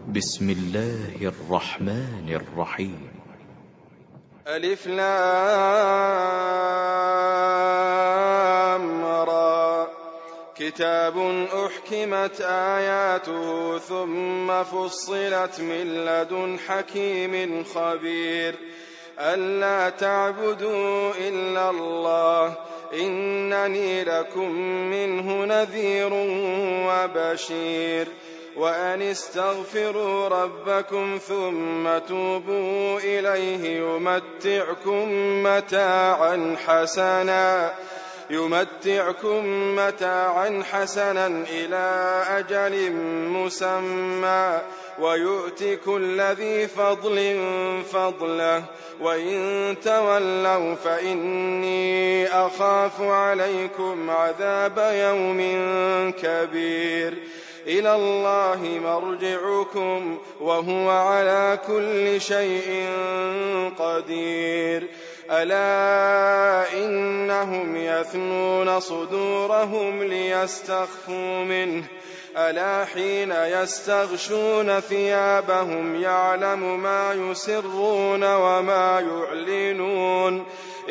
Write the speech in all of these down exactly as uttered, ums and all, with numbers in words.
بسم الله الرحمن الرحيم. ألف لام را. كتاب أحكمت آياته ثم فصلت من لدن حكيم خبير ألا تعبدوا إلا الله إنني لكم منه نذير وبشير وأن استغفروا ربكم ثم توبوا إليه يمتعكم متاعا حسنا يمتعكم متاعا حسنا إلى أجل مسمى ويؤت كل ذي فضل فضله وإن تولوا فإني أخاف عليكم عذاب يوم كبير إلى الله مرجعكم وهو على كل شيء قدير ألا إنهم يثنون صدورهم ليستخفوا منه ألا حين يستغشون ثيابهم يعلم ما يسرون وما يعلنون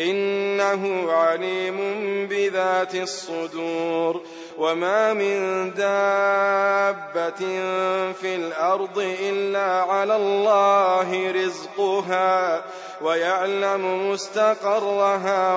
إنه عليم بذات الصدور وما من دابة في الأرض إلا على الله رزقها ويعلم مستقرها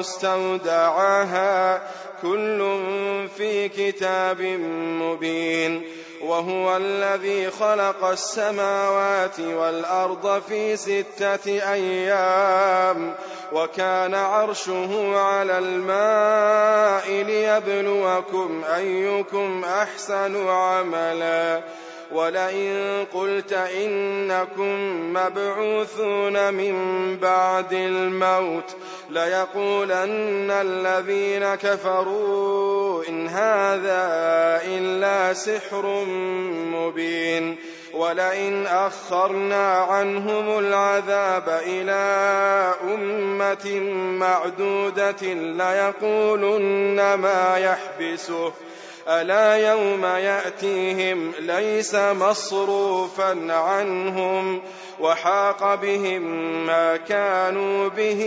ومستودعها كل في كتاب مبين وهو الذي خلق السماوات والأرض في ستة أيام وكان عرشه على الماء ليبلوكم أيكم أحسن عملا ولئن قلت إنكم مبعوثون من بعد الموت ليقولن الذين كفروا إن هذا إلا سحر مبين ولئن أخرنا عنهم العذاب إلى أمة معدودة ليقولن ما يحبسه ألا يوم يأتيهم ليس مصروفا عنهم وحاق بهم ما كانوا به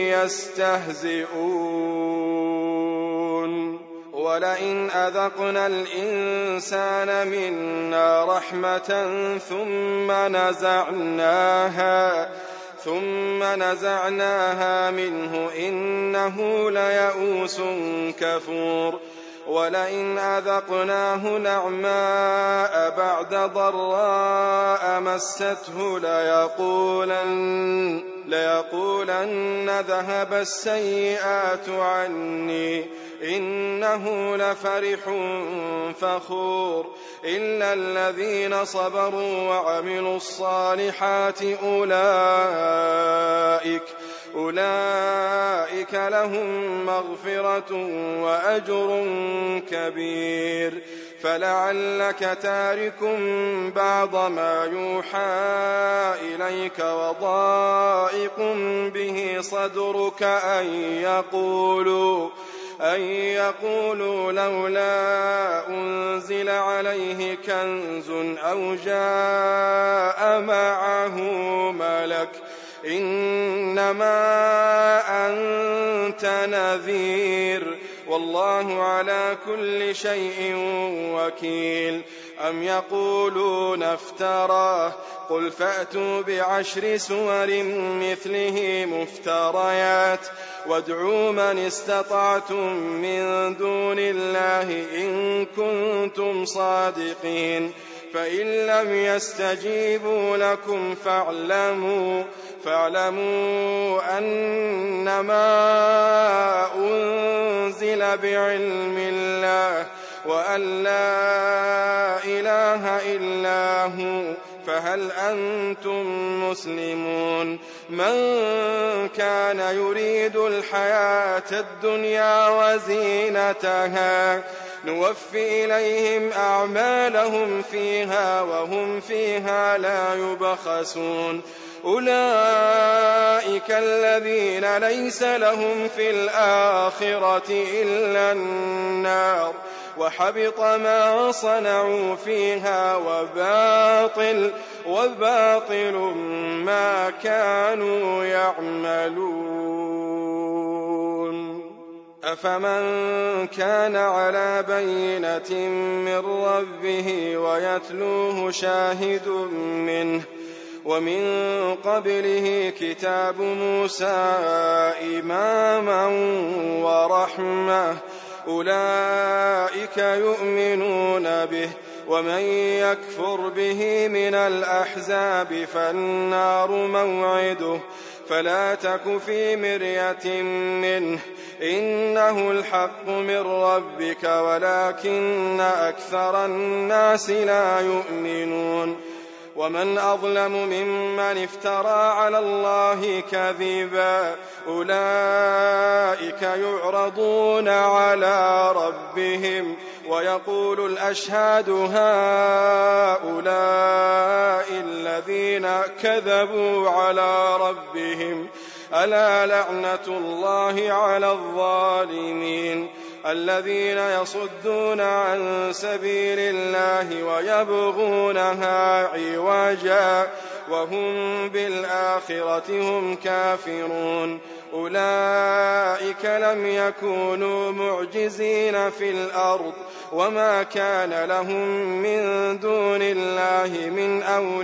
يستهزئون ولئن أذقنا الإنسان منا رحمة ثم نزعناها ثم نزعناها منه إنه ليئوس كفور ولئن أذقناه نعماء بعد ضراء مسته ليقولن, ليقولن ذهب السيئات عني إنه لفرح فخور إلا الذين صبروا وعملوا الصالحات أولئك أولئك لهم مغفرة وأجر كبير فلعلك تارك بعض ما يوحى إليك وضائق به صدرك أن يقولوا أن يقولوا لولا أنزل عليه كنز أو جاء معه ملك إنما أنت نذير والله على كل شيء وكيل أم يقولون افتراه قل فأتوا بعشر سور مثله مفتريات وادعوا من استطعتم من دون الله إن كنتم صادقين فإن لم يستجيبوا لكم فاعلموا فاعلموا أنما أنزل بعلم الله وأن لا إله إلا هو فهل أنتم مسلمون من كان يريد الحياة الدنيا وزينتها نوفي إليهم أعمالهم فيها وهم فيها لا يبخسون أولئك الذين ليس لهم في الآخرة إلا النار وحبط ما صنعوا فيها وباطل وباطل ما كانوا يعملون. أفمن كان على بينة من ربه ويتلوه شاهد منه ومن قبله كتاب موسى إماما ورحمة أولئك يؤمنون به ومن يكفر به من الأحزاب فالنار موعده فلا تك في مرية منه إنه الحق من ربك ولكن أكثر الناس لا يؤمنون. ومن أظلم ممن افترى على الله كذبا أولئك يعرضون على ربهم ويقول الأشهاد هؤلاء الذين كذبوا على ربهم ألا لعنة الله على الظالمين الذين يصدون عن سبيل الله ويبغونها عوجا وهم بالآخرة هم كافرون أولئك لم يكونوا معجزين في الأرض وما كان لهم من دون الله من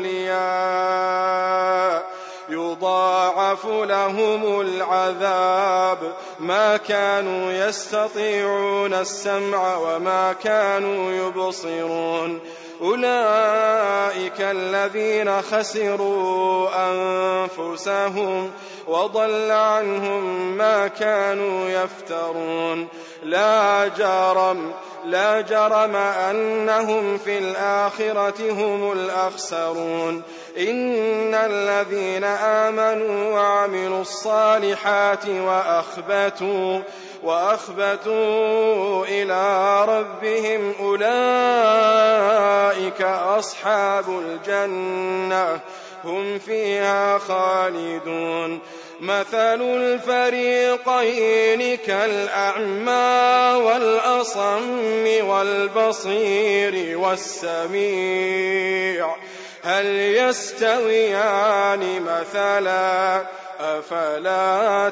أولياء يضاعف لهم العذاب ما كانوا يستطيعون السمع وما كانوا يبصرون أولئك الذين خسروا أنفسهم وضل عنهم ما كانوا يفترون لا جرم لا جرم أنهم في الآخرة هم الأخسرون إن الذين آمنوا وعملوا الصالحات وأخبتوا وأخبتوا إلى ربهم أولئك أصحاب الجنة هم فيها خالدون مثل الفريقين كالأعمى والأصم والبصير والسميع هل يستويان مثلا أفلا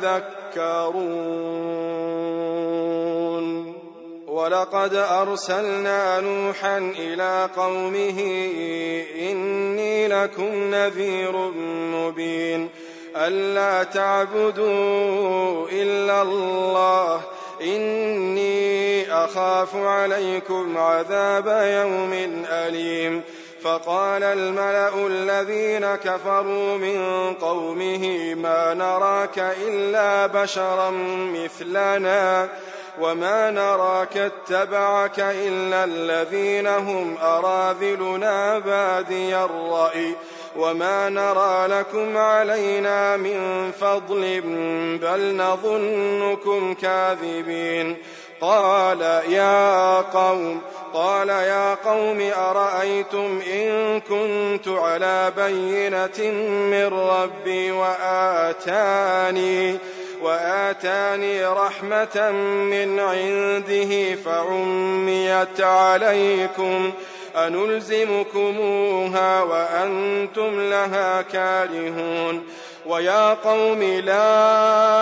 تذكرون ولقد أرسلنا نوحا إلى قومه إني لكم نذير مبين ألا تعبدوا إلا الله إني أخاف عليكم عذاب يوم أليم فقال الملأ الذين كفروا من قومه ما نراك إلا بشرا مثلنا وما نراك اتبعك إلا الذين هم أراذلنا بادي الرأي وما نرى لكم علينا من فضل بل نظنكم كاذبين قال يا قوم قال يا قوم أرأيتم إن كنت على بينة من ربي وآتاني وآتاني رحمة من عنده فعميت عليكم أنلزمكموها وأنتم لها كارهون ويا قوم لا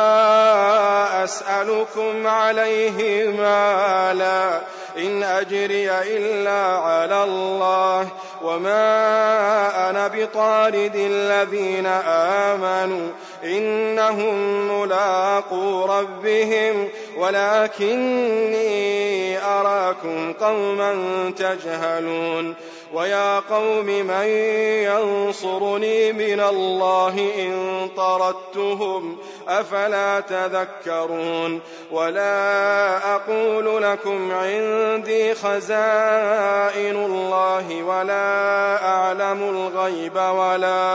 أسألكم عليه مالا إن أجري إلا على الله وما أنا بطارد الذين آمنوا إنهم ملاقو ربهم ولكني أراكم قوما تجهلون ويا قوم من ينصرني من الله إن طردتهم أفلا تذكرون ولا أقول لكم عندي خزائن الله ولا أعلم الغيب ولا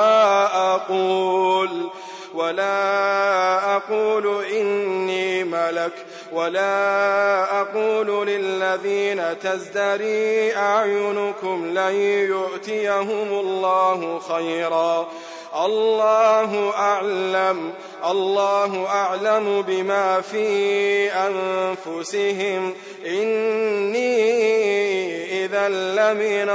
أقول ولا أقول إني ملك ولا أقول للذين تزدري أعينكم لن يؤتيهم الله خيرا الله أعلم الله أعلم بما في أنفسهم إني إذا لمن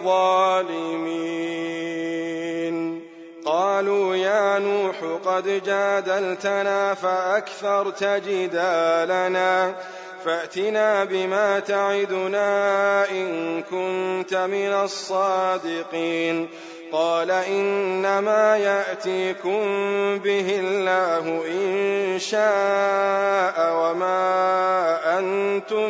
الظالمين. قالوا يا نوح قد جادلتنا فأكثرت جدالنا فأتنا بما تعدنا إن كنت من الصادقين. قال إنما يأتيكم به الله إن شاء وما أنتم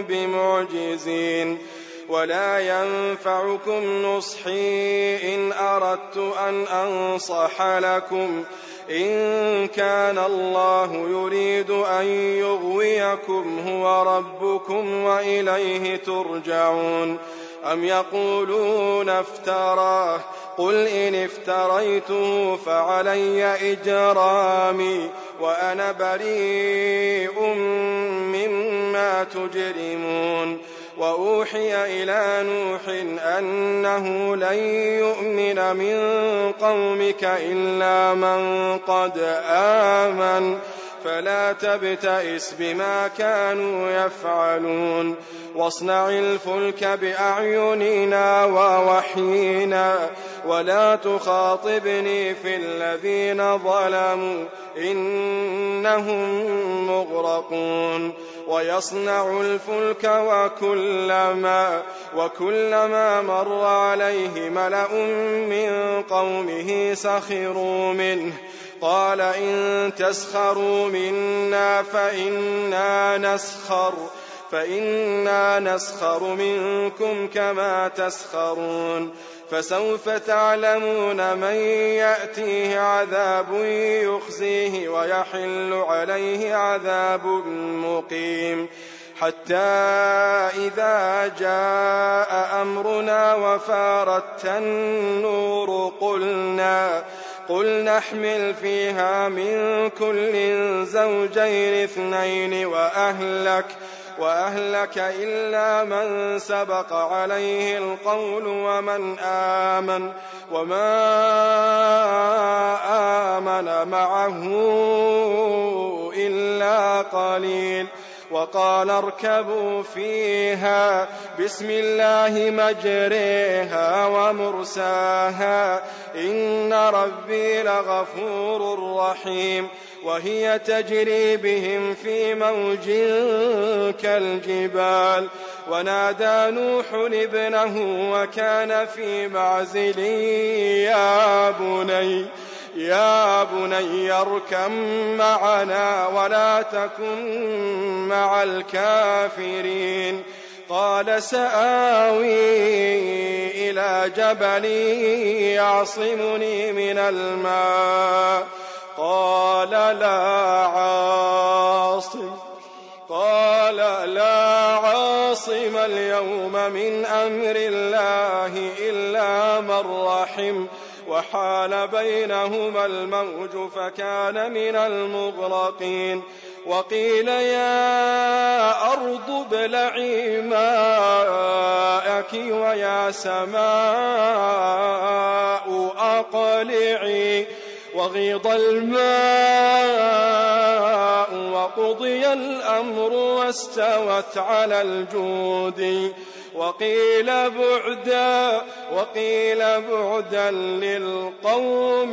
بمعجزين ولا ينفعكم نصحي إن أردت أن أنصح لكم إن كان الله يريد أن يغويكم هو ربكم وإليه ترجعون. أم يقولون افتراه قل إن افتريته فعلي إجرامي وأنا بريء مما تجرمون. وأوحي إلى نوح أنه لن يؤمن من قومك إلا من قد آمن فلا تبتئس بما كانوا يفعلون واصنع الفلك بأعيننا ووحينا ولا تخاطبني في الذين ظلموا إنهم مغرقون. ويصنع الفلك وكلما, وكلما مر عليه ملأ من قومه سخروا منه قال إن تسخروا منا فإنا نسخر فإنا نسخر منكم كما تسخرون. فسوف تعلمون من يأتيه عذاب يخزيه ويحل عليه عذاب مقيم. حتى إذا جاء أمرنا وفارت النور قلنا قل نحمل فيها من كل زوجين اثنين وأهلك وأهلك إلا من سبق عليه القول ومن آمن وما آمن معه إلا قليل. وقال اركبوا فيها بسم الله مجريها ومرساها إن ربي لغفور رحيم. وهي تجري بهم في موج كالجبال. ونادى نوح ابنه وكان في معزل يا بني يا بني اركب معنا ولا تكن مع الكافرين. قال سآوي إلى جبل يعصمني من الماء قال لا عاصم قال لا عاصم اليوم من أمر الله إلا من رحم وحال بينهما الموج فكان من المغرقين. وقيل يا أرض ابلعي ماءك ويا سماء أقلعي وغيض الماء وقضي الأمر واستوت على الجود وقيل بعدا وقيل بعدا للقوم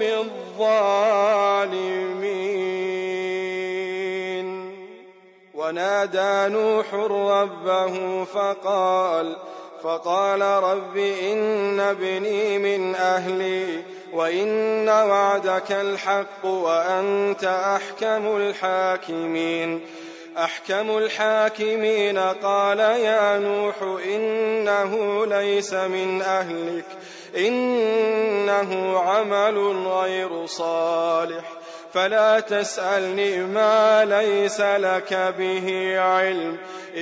الظالمين. ونادى نوح ربه فقال فقال رب إن ابني من أهلي وإن وعدك الحق وأنت أحكم الحاكمين أحكم الحاكمين. قال يا نوح إنه ليس من أهلك إنه عمل غير صالح فلا تسألني ما ليس لك به علم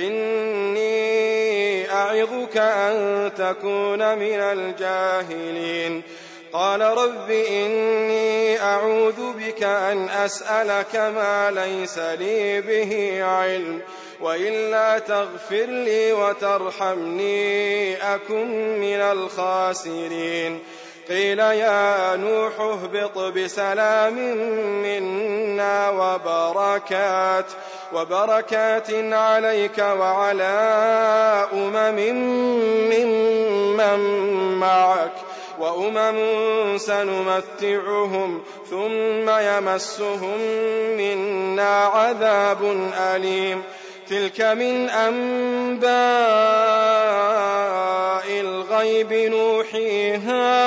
إني أعظك أن تكون من الجاهلين. قال رب إني أعوذ بك أن أسألك ما ليس لي به علم وإلا تغفر لي وترحمني أكن من الخاسرين. قيل يا نوح اهبط بسلام منا وبركات وبركات عليك وعلى أمم ممن معك وأمم سنمتعهم ثم يمسهم منا عذاب أليم تلك من أنباء الغيب نوحيها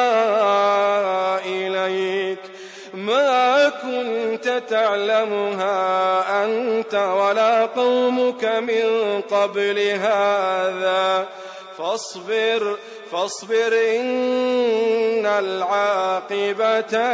إليك ما كنت تعلمها أنت ولا قومك من قبل هذا فاصبر فاصبر إن العاقبة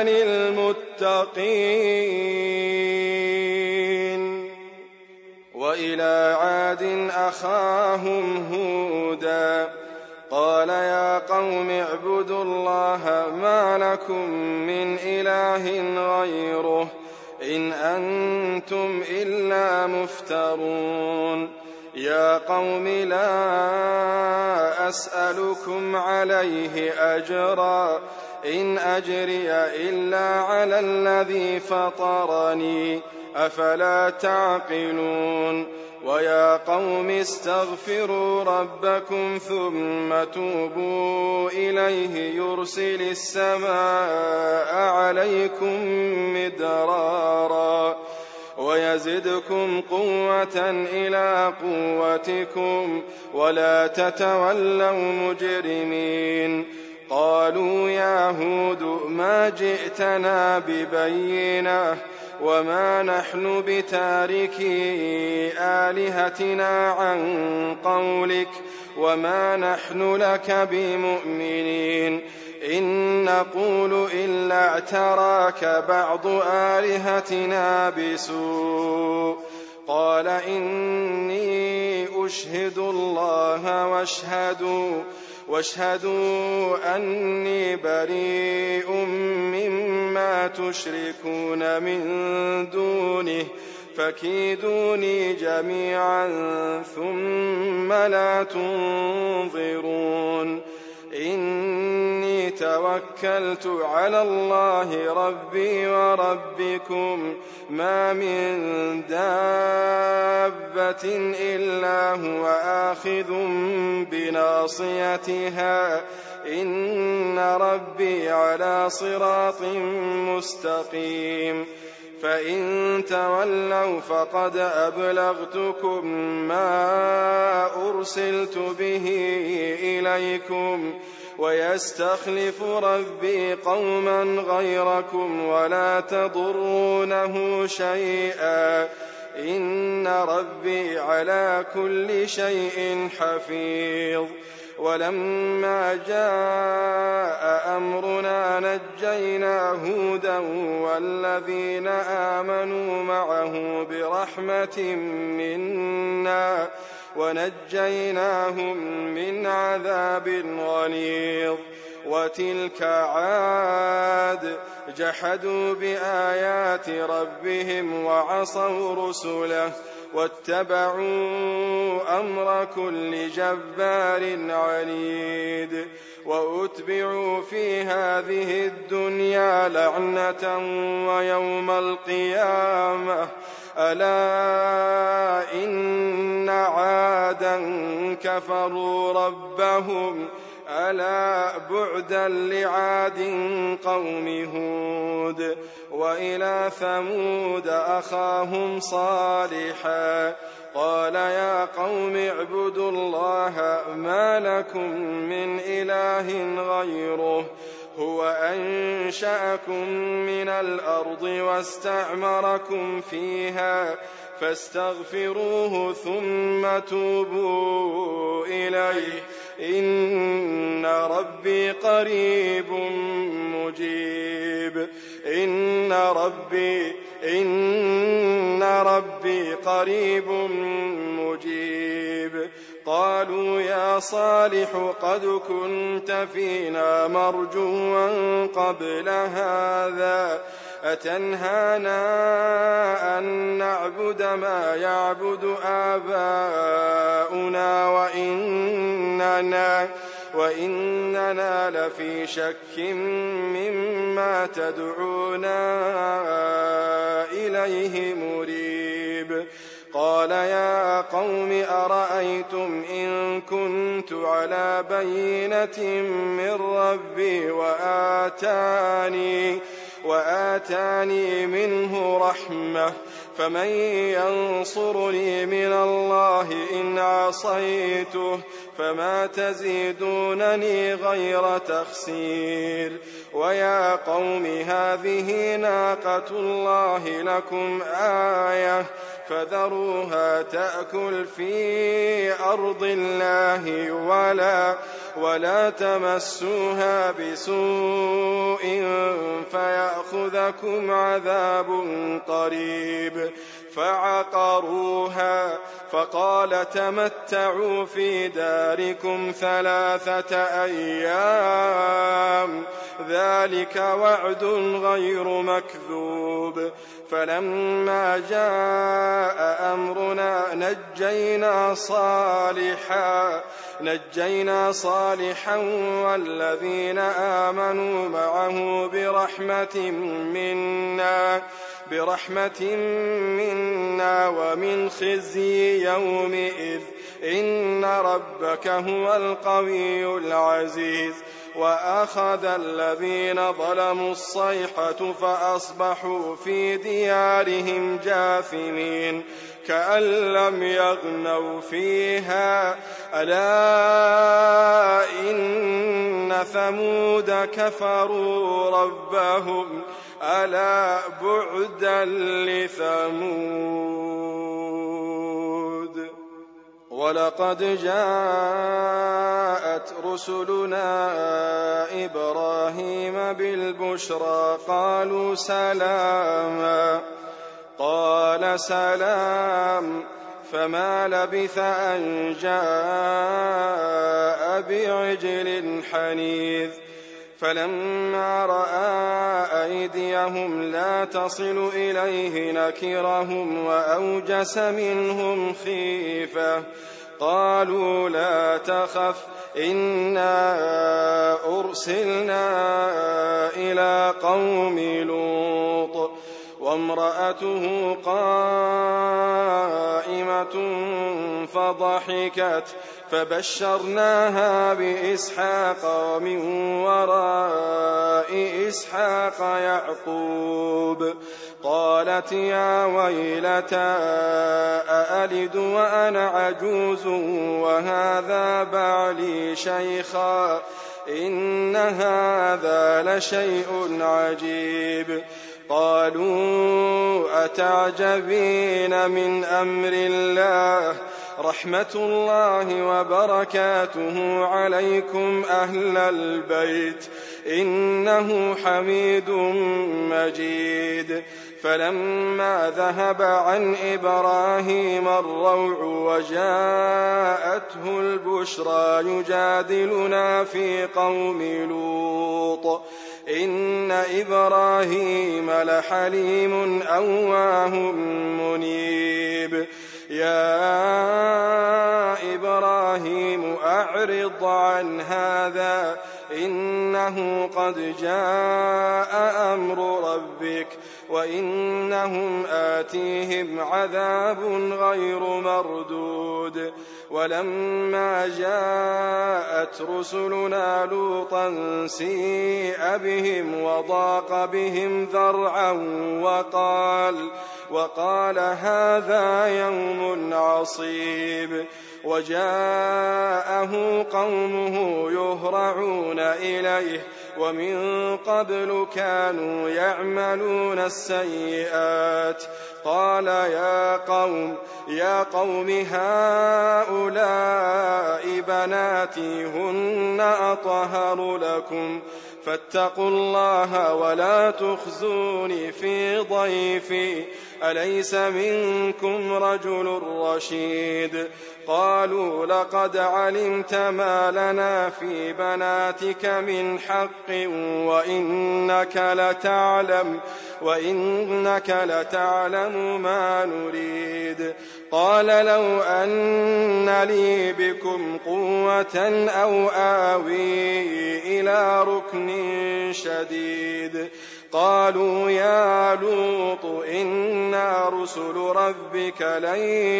للمتقين. وإلى عاد أخاهم هودا قال يا قوم اعبدوا الله ما لكم من إله غيره إن أنتم إلا مفترون. يا قوم لا أسألكم عليه أجرا إن أجري إلا على الذي فطرني أفلا تعقلون. ويا قوم استغفروا ربكم ثم توبوا إليه يرسل السماء عليكم مدرارا ويزدكم قوة إلى قوتكم ولا تتولوا مجرمين. قالوا يا هود ما جئتنا ببينة وما نحن بتاركي آلهتنا عن قولك وما نحن لك بمؤمنين إن نقول إلا اعتراك بعض آلهتنا بسوء. قال إني أشهد الله واشهدوا واشهدوا أني بريء مما تشركون من دونه فكيدوني جميعا ثم لا تنظرون. إني توكلت على الله ربي وربكم ما من دابة إلا هو آخذ بناصيتها إن ربي على صراط مستقيم. فإن تولوا فقد أبلغتكم ما أرسلت به إليكم ويستخلف ربي قوما غيركم ولا تضرونه شيئا إن ربي على كل شيء حفيظ. ولما جاء أمرنا نجينا هودا والذين آمنوا معه برحمة منا ونجيناهم من عذاب غليظ. وتلك عاد جحدوا بآيات ربهم وعصوا رسله واتبعوا أمر كل جبار عنيد. وأتبعوا في هذه الدنيا لعنة ويوم القيامة ألا إن عادا كفروا ربهم ألا بعدا لعاد قوم هود. وإلى ثمود أخاهم صالحا قال يا قوم اعبدوا الله ما لكم من إله غيره هو أنشأكم من الأرض واستعمركم فيها فاستغفروه ثم توبوا إليه إن ربي قريب مجيب. إن ربي إن ربي قريب مجيب. قالوا يا صالح قد كنت فينا مرجوا قبل هذا أتنهانا أن نعبد ما يعبد آباؤنا وإننا وإننا لفي شك مما تدعونا إليه مريب. قال يا قوم أرأيتم إن كنت على بينة من ربي وآتاني, وآتاني منه رحمة فمن ينصرني من الله إن عصيته فما تزيدونني غير تخسير. ويا قوم هذه ناقة الله لكم آية فذروها تأكل في أرض الله ولا, ولا تمسوها بسوء فيأخذكم عذاب قريب. فعقروها فقال تمتعوا في داركم ثلاثة أيام ذلك وعد غير مكذوب. فلما جاء أمرنا نجينا صالحا, نجينا صالحا والذين آمنوا معه برحمة منا, برحمة منا ومن خزي يومئذ إن ربك هو القوي العزيز. وأخذ الذين ظلموا الصيحة فأصبحوا في ديارهم جاثمين كأن لم يغنوا فيها ألا إن ثمود كفروا ربهم ألا بعدا لثمود. ولقد جاءت رسلنا إبراهيم بالبشرى قالوا سلاما قال سلام فما لبث أن جاء بعجل حنيذ. فلما رأى أيديهم لا تصل إليه نكرهم وأوجس منهم خيفة قالوا لا تخف إنا أرسلنا إلى قوم لوط وامرأته قائمة فضحكت فبشرناها بإسحاق ومن وراء إسحاق يعقوب. قالت يا ويلتى أألد وأنا عجوز وهذا بعلي شيخا إن هذا لشيء عجيب. قالوا أتعجبين من أمر الله رحمة الله وبركاته عليكم أهل البيت إنه حميد مجيد. فلما ذهب عن إبراهيم الروع وجاءته البشرى يجادلنا في قوم لوط إن إبراهيم لحليم أواه منيب. يا إبراهيم أعرض عن هذا إنه قد جاء أمر ربك وإنهم آتيهم عذاب غير مردود. ولما جاءت رسلنا لوطا سيء بهم وضاق بهم ذرعا وقال, وقال هذا يوم عصيب. وجاءه قومه يهرعون إليه ومن قبل كانوا يعملون السيئات. قال يا قوم يا قوم هؤلاء بناتي هن أطهر لكم فاتقوا الله ولا تخزوني في ضيفي أليس منكم رجل رشيد. قالوا لقد علمت ما لنا في بناتك من حق وإنك لتعلم وإنك لتعلم نعلم ما نريد. قال لو أن لي بكم قوة أو آوي إلى ركن شديد. قالوا يا لوط إنا رسل ربك لن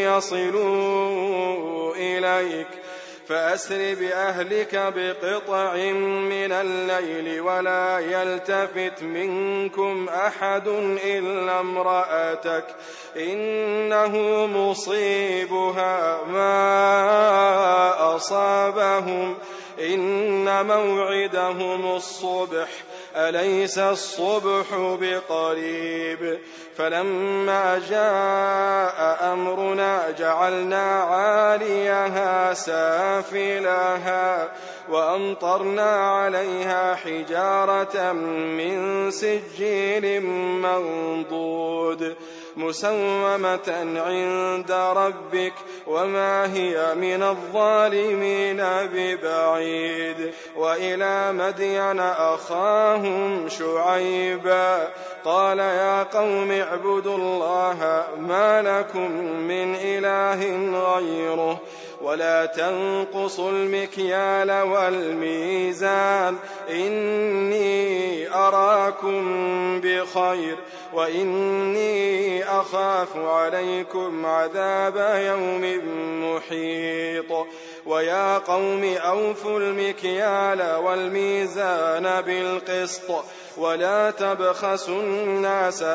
يصلوا إليك فأسر بأهلك بقطع من الليل ولا يلتفت منكم أحد إلا امرأتك إنه مصيبها ما أصابهم إن موعدهم الصبح أليس الصبح بقريب. فلما جاء أمرنا جعلنا عاليها سافلها وأمطرنا عليها حجارة من سجيل منضود مسومة عند ربك وما هي من الظالمين ببعيد. وإلى مدين أخاهم شعيبا قال يا قوم اعبدوا الله ما لكم من إله غيره ولا تنقصوا المكيال والميزان إني أراكم بخير وإني أخاف عليكم عذاب يوم محيط. ويا قوم أوفوا المكيال والميزان بالقسط ولا تبخسوا الناس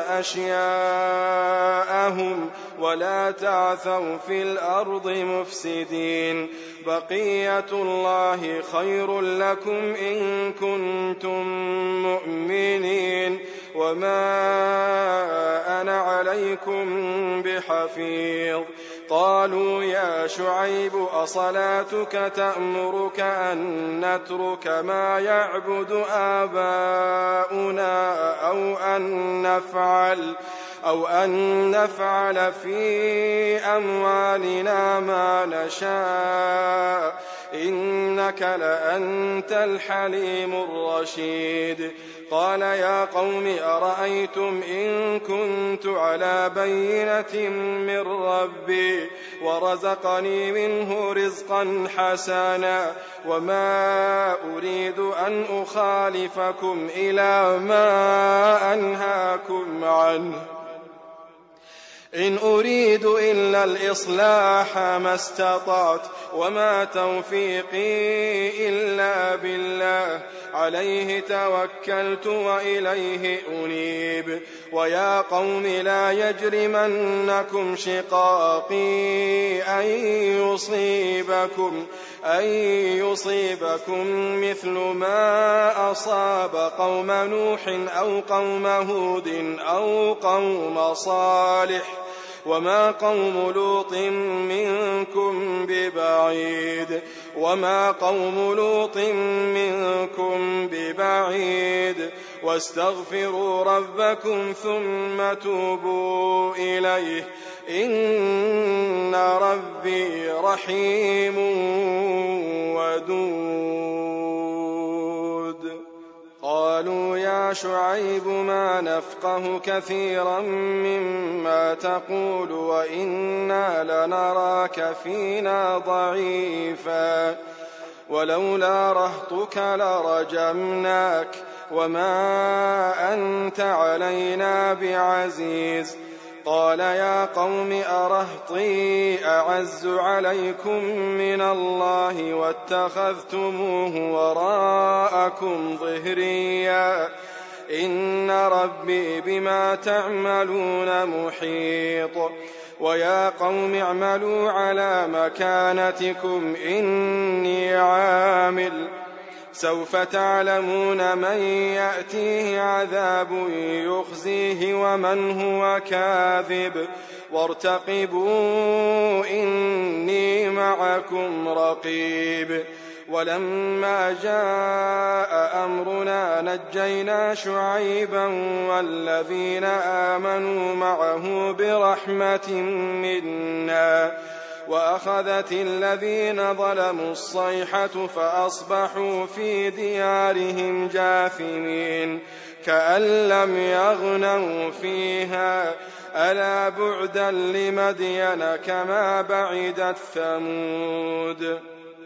أشياءهم ولا تعثوا في الأرض مفسدين. بقية الله خير لكم إن كنتم مؤمنين وما أنا عليكم بحفيظ. قالوا يا شعيب أصلاتك تأمرك أن نترك ما يعبد آباؤنا أو أن نفعل أو أن نفعل في أموالنا ما نشاء إنك لأنت الحليم الرشيد. قال يا قوم أرأيتم إن كنت على بينة من ربي ورزقني منه رزقا حسنا وما أريد أن أخالفكم إلى ما أنهاكم عنه إن أريد إلا الإصلاح ما استطعت وما توفيقي إلا بالله عليه توكلت وإليه أنيب. ويا قوم لا يجرمنكم شقاقي أن يصيبكم أن يصيبكم مثل ما أصاب قوم نوح أو قوم هود أو قوم صالح وما قوم لوط منكم ببعيد وما قوم لوط منكم ببعيد واستغفروا ربكم ثم توبوا إليه إن ربي رحيم ودود. قالوا يا شعيب ما نفقه كثيرا مما تقول وإنا لنراك فينا ضعيفا ولولا رهطك لرجمناك وما أنت علينا بعزيز. قال يا قوم أرهطي أعز عليكم من الله واتخذتموه وراءكم ظهريا إن ربي بما تعملون محيط. ويا قوم اعملوا على مكانتكم إني عامل سوف تعلمون من يأتيه عذاب يخزيه ومن هو كاذب وارتقبوا إني معكم رقيب. ولما جاء أمرنا نجينا شعيبا والذين آمنوا معه برحمة منا وأخذت الذين ظلموا الصيحة فأصبحوا في ديارهم جاثمين كأن لم يغنوا فيها ألا بعدا لمدين كما بعدت ثمود.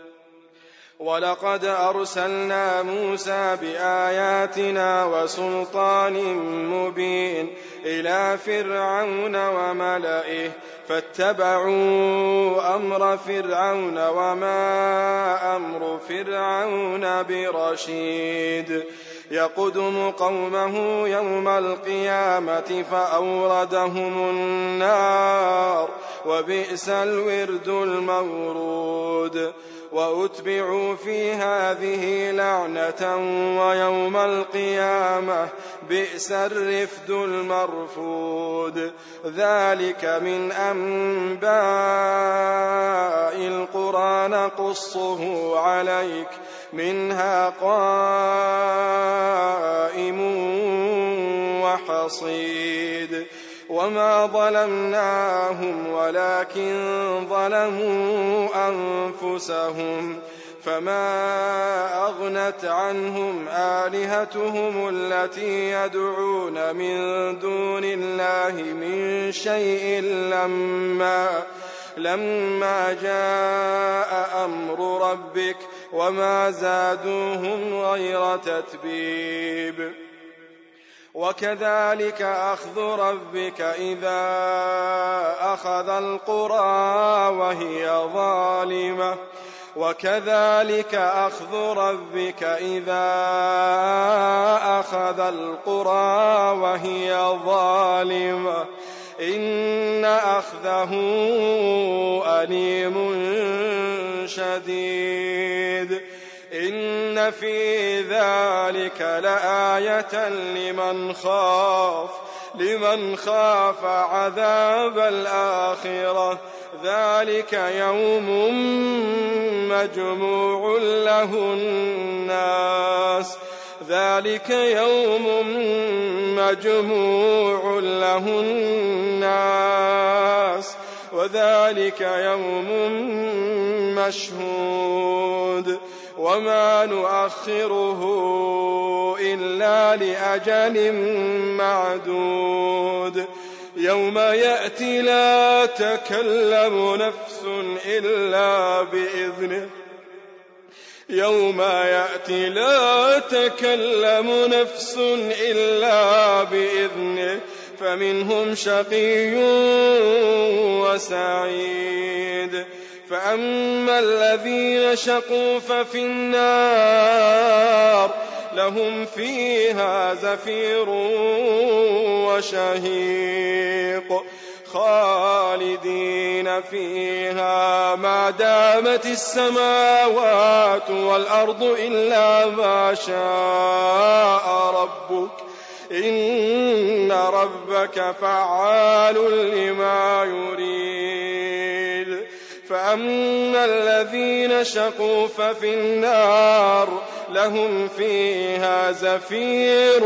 ولقد أرسلنا موسى بآياتنا وسلطان مبين إلى فرعون وملئه فاتبعوا أمر فرعون وما أمر فرعون برشيد. يقدم قومه يوم القيامة فأوردهم النار وبئس الورد المورود. وأتبعوا في هذه لعنة ويوم القيامة بئس الرفد المرفود. ذلك من أنباء القرى نقصه عليك منها قائم وحصيد. وما ظلمناهم ولكن ظلموا أنفسهم فما أغنت عنهم آلهتهم التي يدعون من دون الله من شيء لما, لما جاء أمر ربك وما زادوهم غير تتبيب. وكذلك أخذ ربك إذا أخذ القرى وهي ظالمة وكذلك أخذ ربك إذا أخذ القرى وهي ظالمة إن أخذه أليم شديد. إن في ذلك لآية لمن خاف لمن خاف عذاب الآخرة. ذلك يوم مجموع له الناس ذلك يوم مجموع له الناس وذلك يوم مشهود. وما نؤخره إلا لأجل معدود. يوم يأتي لا تكلم نفس إلا بإذنه يوم يأتي لا تكلم نفس إلا بإذنه فمنهم شقي وسعيد. فأما الذين شقوا ففي النار لهم فيها زفير وشهيق خالدين فيها ما دامت السماوات والأرض إلا ما شاء ربك إن ربك فعال لما يريد. فأما الذين شقوا ففي النار لهم فيها زفير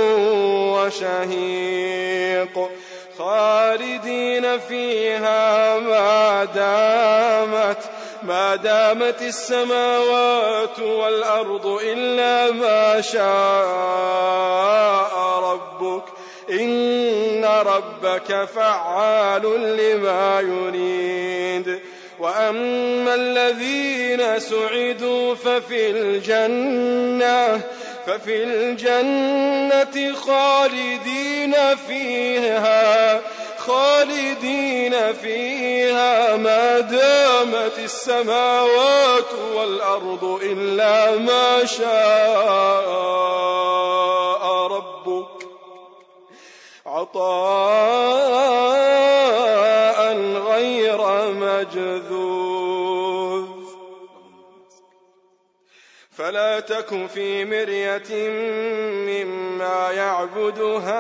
وشهيق خالدين فيها ما دامت ما دامت السماوات والأرض إلا ما شاء ربك إن ربك فعال لما يريد. وأما الذين سعدوا ففي الجنة ففي الجنة خالدين فيها خالدين فيها ما دامت السماوات والأرض إلا ما شاء ربك عطاء غير مجذوذ. فلا تك في مرية مما يعبد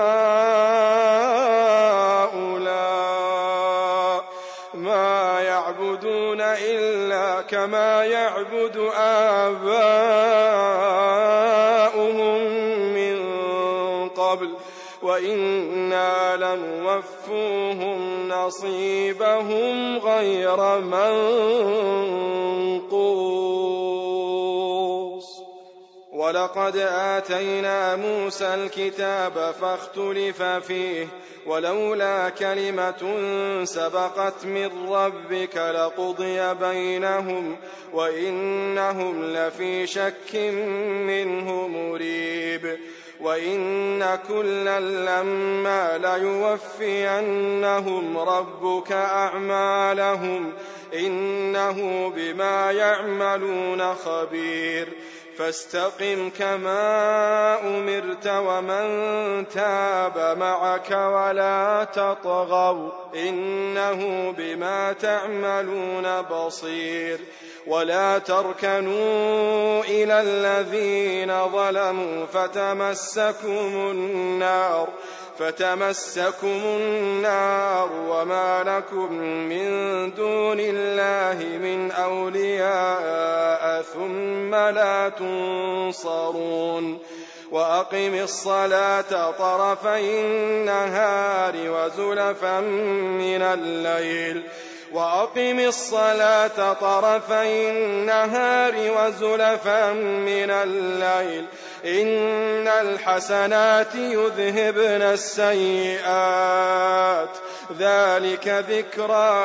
هؤلاء ما يعبدون إلا كما يعبد آباؤهم من قبل وإنا لنوفوهم نصيبهم غير منقوص. ولقد آتينا موسى الكتاب فاختلف فيه ولولا كلمة سبقت من ربك لقضي بينهم وإنهم لفي شك منه مريب وإن كلا لما ليوفينهم ربك أعمالهم إنه بما يعملون خبير فاستقم كما أمرت ومن تاب معك ولا تطغوا إنه بما تعملون بصير ولا تركنوا إلى الذين ظلموا فتمسكم النار فتمسكم النار وما لكم من دون الله من أولياء ثم لا تنصرون وأقم الصلاة طرفي النهار وزلفا من الليل وأقم الصلاة طرفي النهار وزلفا من الليل إن الحسنات يذهبن السيئات ذلك ذكرى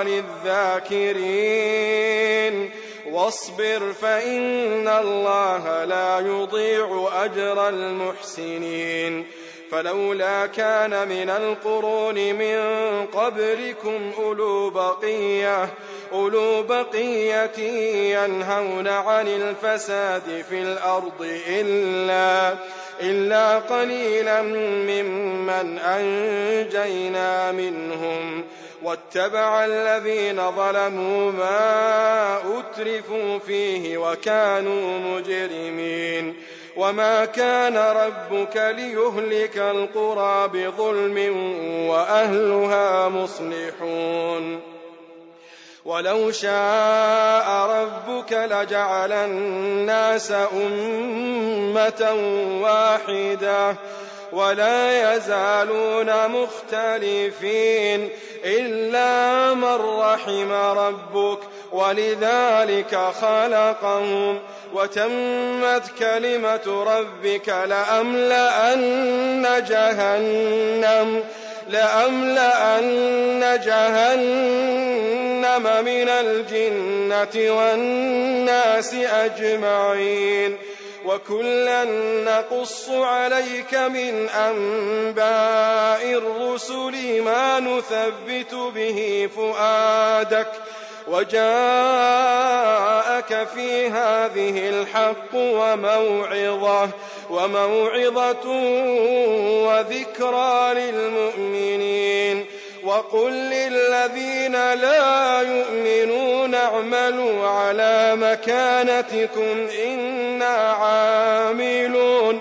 للذاكرين واصبر فإن الله لا يضيع أجر المحسنين فلولا كان من القرون من قبلكم أولو بقية, أولو بقية ينهون عن الفساد في الأرض إلا, إلا قليلا ممن أنجينا منهم واتبع الذين ظلموا ما أترفوا فيه وكانوا مجرمين وما كان ربك ليهلك القرى بظلم وأهلها مصلحون ولو شاء ربك لجعل الناس أمة واحدة ولا يزالون مختلفين إلا من رحم ربك ولذلك خلقهم وتمت كلمة ربك لأملأن جهنم لأملأن جهنم من الجنة والناس أجمعين وكلا نقص عليك من أنباء الرسل ما نثبت به فؤادك وجاءك في هذه الحق وموعظة, وموعظة وذكرى للمؤمنين وقل للذين لا يؤمنون اعملوا على مكانتكم إنا عاملون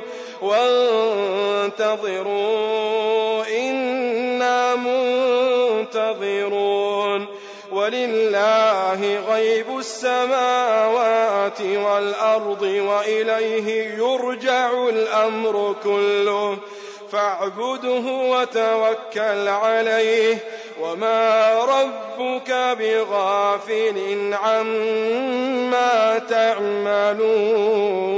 وانتظروا إنا منتظرون ولله غيب السماوات والأرض وإليه يرجع الأمر كله فاعبده وتوكل عليه وما ربك بغافل عما تعملون.